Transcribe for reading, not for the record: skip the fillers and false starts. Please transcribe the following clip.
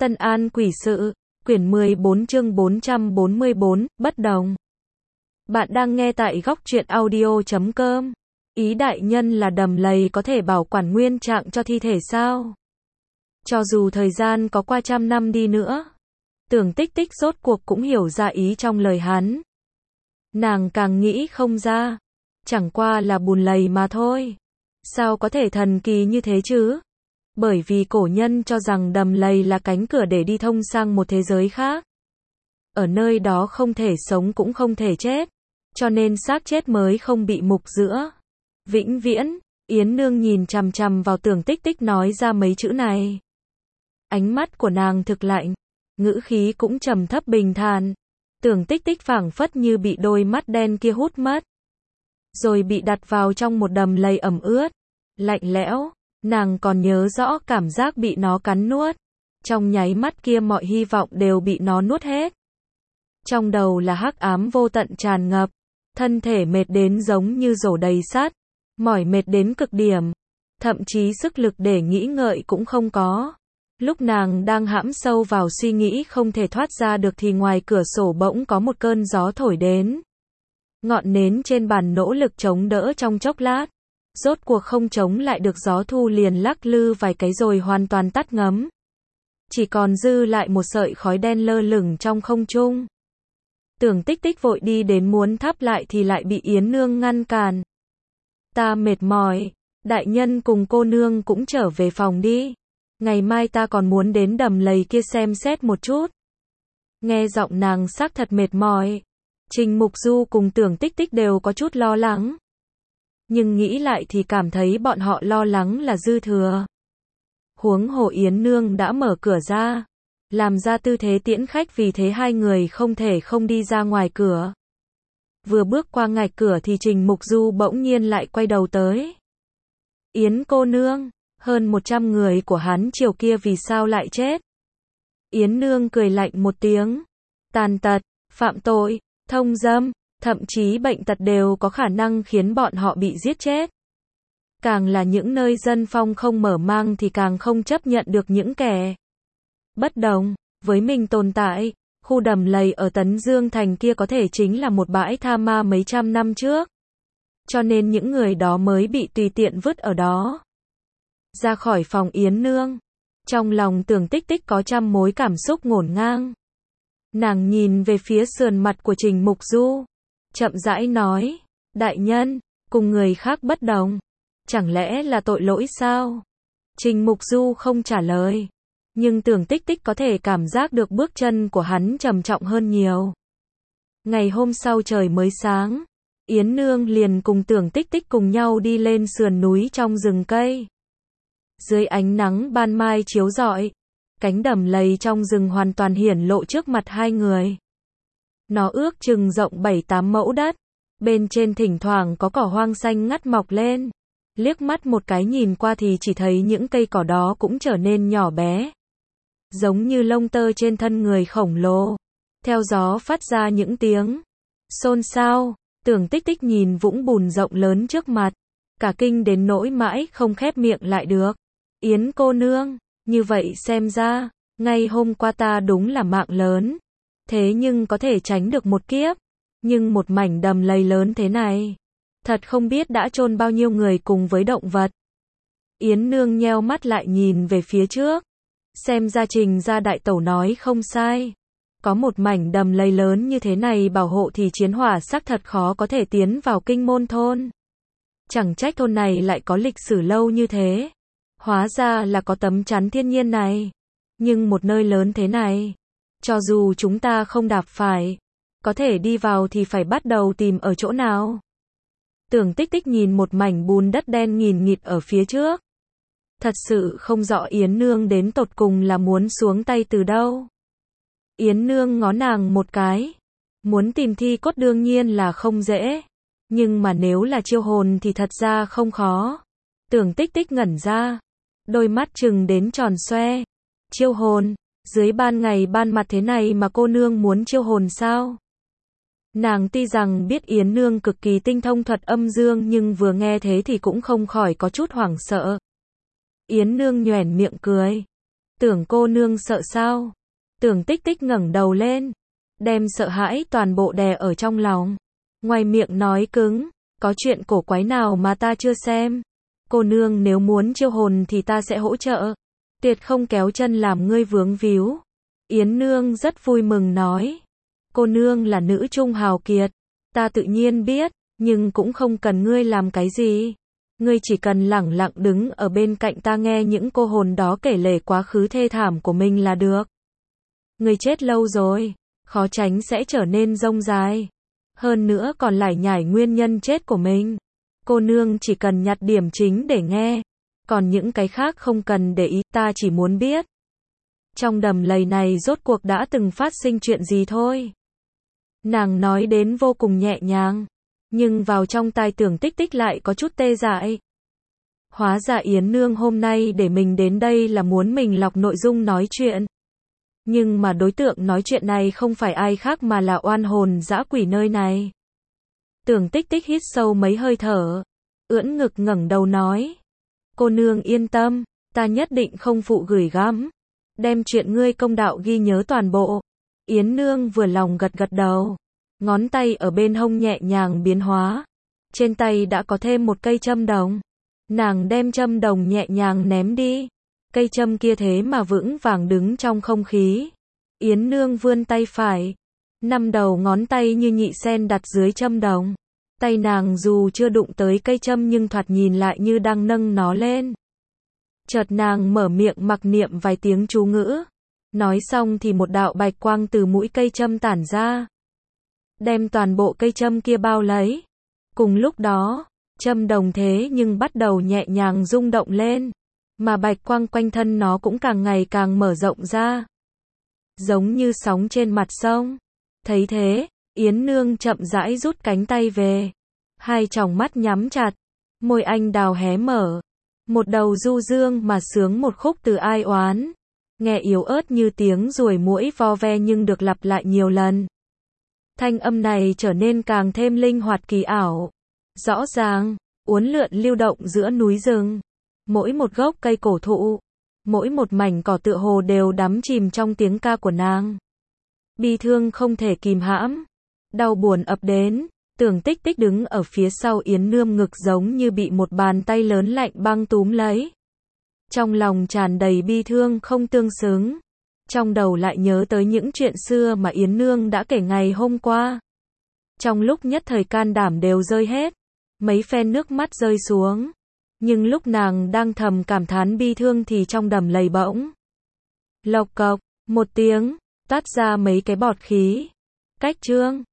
Tân An Quỷ Sự, quyển 14 chương 444, bất đồng. Bạn đang nghe tại góc truyện audio.com. Ý đại nhân là đầm lầy có thể bảo quản nguyên trạng cho thi thể sao? Cho dù thời gian có qua 100 năm đi nữa. Tưởng Tích Tích rốt cuộc cũng hiểu ra ý trong lời hắn. Nàng càng nghĩ không ra. Chẳng qua là bùn lầy mà thôi. Sao có thể thần kỳ như thế chứ? Bởi vì cổ nhân cho rằng đầm lầy là cánh cửa để đi thông sang một thế giới khác. Ở nơi đó không thể sống cũng không thể chết. Cho nên xác chết mới không bị mục giữa. Vĩnh viễn, Yến Nương nhìn chằm chằm vào Tưởng Tích Tích nói ra mấy chữ này. Ánh mắt của nàng thực lạnh, ngữ khí cũng trầm thấp bình thản. Tưởng Tích Tích phảng phất như bị đôi mắt đen kia hút mất. Rồi bị đặt vào trong một đầm lầy ẩm ướt, lạnh lẽo. Nàng còn nhớ rõ cảm giác bị nó cắn nuốt. Trong nháy mắt kia mọi hy vọng đều bị nó nuốt hết. Trong đầu là hắc ám vô tận tràn ngập. Thân thể mệt đến giống như rổ đầy sắt. Mỏi mệt đến cực điểm. Thậm chí sức lực để nghĩ ngợi cũng không có. Lúc nàng đang hãm sâu vào suy nghĩ không thể thoát ra được thì ngoài cửa sổ bỗng có một cơn gió thổi đến. Ngọn nến trên bàn nỗ lực chống đỡ trong chốc lát. Rốt cuộc không chống lại được gió thu liền lắc lư vài cái rồi hoàn toàn tắt ngấm. Chỉ còn dư lại một sợi khói đen lơ lửng trong không trung. Tưởng Tích Tích vội đi đến muốn thắp lại thì lại bị Yến Nương ngăn cản. Ta mệt mỏi, đại nhân cùng cô nương cũng trở về phòng đi. Ngày mai ta còn muốn đến đầm lầy kia xem xét một chút. Nghe giọng nàng xác thật mệt mỏi. Trình Mục Du cùng Tưởng Tích Tích đều có chút lo lắng. Nhưng nghĩ lại thì cảm thấy bọn họ lo lắng là dư thừa. Huống hồ Yến Nương đã mở cửa ra, làm ra tư thế tiễn khách vì thế hai người không thể không đi ra ngoài cửa. Vừa bước qua ngạch cửa thì Trình Mục Du bỗng nhiên lại quay đầu tới. Yến cô nương, hơn 100 người của hắn chiều kia vì sao lại chết? Yến Nương cười lạnh một tiếng. Tàn tật, phạm tội, thông dâm. Thậm chí bệnh tật đều có khả năng khiến bọn họ bị giết chết. Càng là những nơi dân phong không mở mang thì càng không chấp nhận được những kẻ bất đồng với mình tồn tại. Khu đầm lầy ở Tấn Dương Thành kia có thể chính là một bãi tha ma mấy trăm năm trước. Cho nên những người đó mới bị tùy tiện vứt ở đó. Ra khỏi phòng Yến Nương, trong lòng Tưởng Tích Tích có trăm mối cảm xúc ngổn ngang. Nàng nhìn về phía sườn mặt của Trình Mục Du. Chậm rãi nói, đại nhân, cùng người khác bất đồng. Chẳng lẽ là tội lỗi sao? Trình Mục Du không trả lời. Nhưng Tưởng Tích Tích có thể cảm giác được bước chân của hắn trầm trọng hơn nhiều. Ngày hôm sau trời mới sáng, Yến Nương liền cùng Tưởng Tích Tích cùng nhau đi lên sườn núi trong rừng cây. Dưới ánh nắng ban mai chiếu rọi, cánh đầm lầy trong rừng hoàn toàn hiển lộ trước mặt hai người. Nó ước chừng rộng 7-8 mẫu đất, bên trên thỉnh thoảng có cỏ hoang xanh ngắt mọc lên. Liếc mắt một cái nhìn qua thì chỉ thấy những cây cỏ đó cũng trở nên nhỏ bé. Giống như lông tơ trên thân người khổng lồ. Theo gió phát ra những tiếng xôn xao. Tưởng Tích Tích nhìn vũng bùn rộng lớn trước mặt. Cả kinh đến nỗi mãi không khép miệng lại được. Yến cô nương, như vậy xem ra, ngay hôm qua ta đúng là mạng lớn. Thế nhưng có thể tránh được một kiếp. Nhưng một mảnh đầm lầy lớn thế này. Thật không biết đã chôn bao nhiêu người cùng với động vật. Yến Nương nheo mắt lại nhìn về phía trước. Xem ra Trình gia đại tẩu nói không sai. Có một mảnh đầm lầy lớn như thế này bảo hộ thì chiến hỏa xác thật khó có thể tiến vào Kinh Môn thôn. Chẳng trách thôn này lại có lịch sử lâu như thế. Hóa ra là có tấm chắn thiên nhiên này. Nhưng một nơi lớn thế này, cho dù chúng ta không đạp phải, có thể đi vào thì phải bắt đầu tìm ở chỗ nào. Tưởng Tích Tích nhìn một mảnh bùn đất đen nghìn nghịt ở phía trước. Thật sự không rõ Yến Nương đến tột cùng là muốn xuống tay từ đâu. Yến Nương ngó nàng một cái. Muốn tìm thi cốt đương nhiên là không dễ. Nhưng mà nếu là chiêu hồn thì thật ra không khó. Tưởng Tích Tích ngẩn ra. Đôi mắt trừng đến tròn xoe. Chiêu hồn, dưới ban ngày ban mặt thế này mà cô nương muốn chiêu hồn sao? Nàng tuy rằng biết Yến Nương cực kỳ tinh thông thuật âm dương nhưng vừa nghe thế thì cũng không khỏi có chút hoảng sợ. Yến Nương nhoẻn miệng cười. Tưởng cô nương sợ sao? Tưởng Tích Tích ngẩng đầu lên, đem sợ hãi toàn bộ đè ở trong lòng. Ngoài miệng nói cứng, có chuyện cổ quái nào mà ta chưa xem? Cô nương nếu muốn chiêu hồn thì ta sẽ hỗ trợ. Tuyệt không kéo chân làm ngươi vướng víu. Yến Nương rất vui mừng nói. Cô nương là nữ trung hào kiệt. Ta tự nhiên biết, nhưng cũng không cần ngươi làm cái gì. Ngươi chỉ cần lẳng lặng đứng ở bên cạnh ta nghe những cô hồn đó kể lể quá khứ thê thảm của mình là được. Ngươi chết lâu rồi, khó tránh sẽ trở nên rông dài. Hơn nữa còn lải nhải nguyên nhân chết của mình. Cô nương chỉ cần nhặt điểm chính để nghe. Còn những cái khác không cần để ý, ta chỉ muốn biết. Trong đầm lầy này rốt cuộc đã từng phát sinh chuyện gì thôi. Nàng nói đến vô cùng nhẹ nhàng. Nhưng vào trong tai Tưởng Tích Tích lại có chút tê dại. Hóa ra Yến Nương hôm nay để mình đến đây là muốn mình lọc nội dung nói chuyện. Nhưng mà đối tượng nói chuyện này không phải ai khác mà là oan hồn dã quỷ nơi này. Tưởng Tích Tích hít sâu mấy hơi thở, ưỡn ngực ngẩng đầu nói. Cô nương yên tâm, ta nhất định không phụ gửi gắm. Đem chuyện ngươi công đạo ghi nhớ toàn bộ. Yến Nương vừa lòng gật gật đầu. Ngón tay ở bên hông nhẹ nhàng biến hóa. Trên tay đã có thêm một cây châm đồng. Nàng đem châm đồng nhẹ nhàng ném đi. Cây châm kia thế mà vững vàng đứng trong không khí. Yến Nương vươn tay phải. 5 đầu ngón tay như nhị sen đặt dưới châm đồng. Tay nàng dù chưa đụng tới cây châm nhưng thoạt nhìn lại như đang nâng nó lên. Chợt nàng mở miệng mặc niệm vài tiếng chú ngữ. Nói xong thì một đạo bạch quang từ mũi cây châm tản ra. Đem toàn bộ cây châm kia bao lấy. Cùng lúc đó, châm đồng thế nhưng bắt đầu nhẹ nhàng rung động lên. Mà bạch quang quanh thân nó cũng càng ngày càng mở rộng ra. Giống như sóng trên mặt sông. Thấy thế, Yến Nương chậm rãi rút cánh tay về. Hai tròng mắt nhắm chặt. Môi anh đào hé mở. Một đầu du dương mà sướng một khúc từ ai oán. Nghe yếu ớt như tiếng ruồi muỗi vo ve nhưng được lặp lại nhiều lần. Thanh âm này trở nên càng thêm linh hoạt kỳ ảo. Rõ ràng, uốn lượn lưu động giữa núi rừng. Mỗi một gốc cây cổ thụ, mỗi một mảnh cỏ tựa hồ đều đắm chìm trong tiếng ca của nàng. Bi thương không thể kìm hãm. Đau buồn ập đến. Tưởng Tích Tích đứng ở phía sau Yến Nương ngực giống như bị một bàn tay lớn lạnh băng túm lấy. Trong lòng tràn đầy bi thương không tương xứng. Trong đầu lại nhớ tới những chuyện xưa mà Yến Nương đã kể ngày hôm qua. Trong lúc nhất thời can đảm đều rơi hết. Mấy phen nước mắt rơi xuống. Nhưng lúc nàng đang thầm cảm thán bi thương thì trong đầm lầy bỗng. Lộc cộc, một tiếng, toát ra mấy cái bọt khí. Cách chương.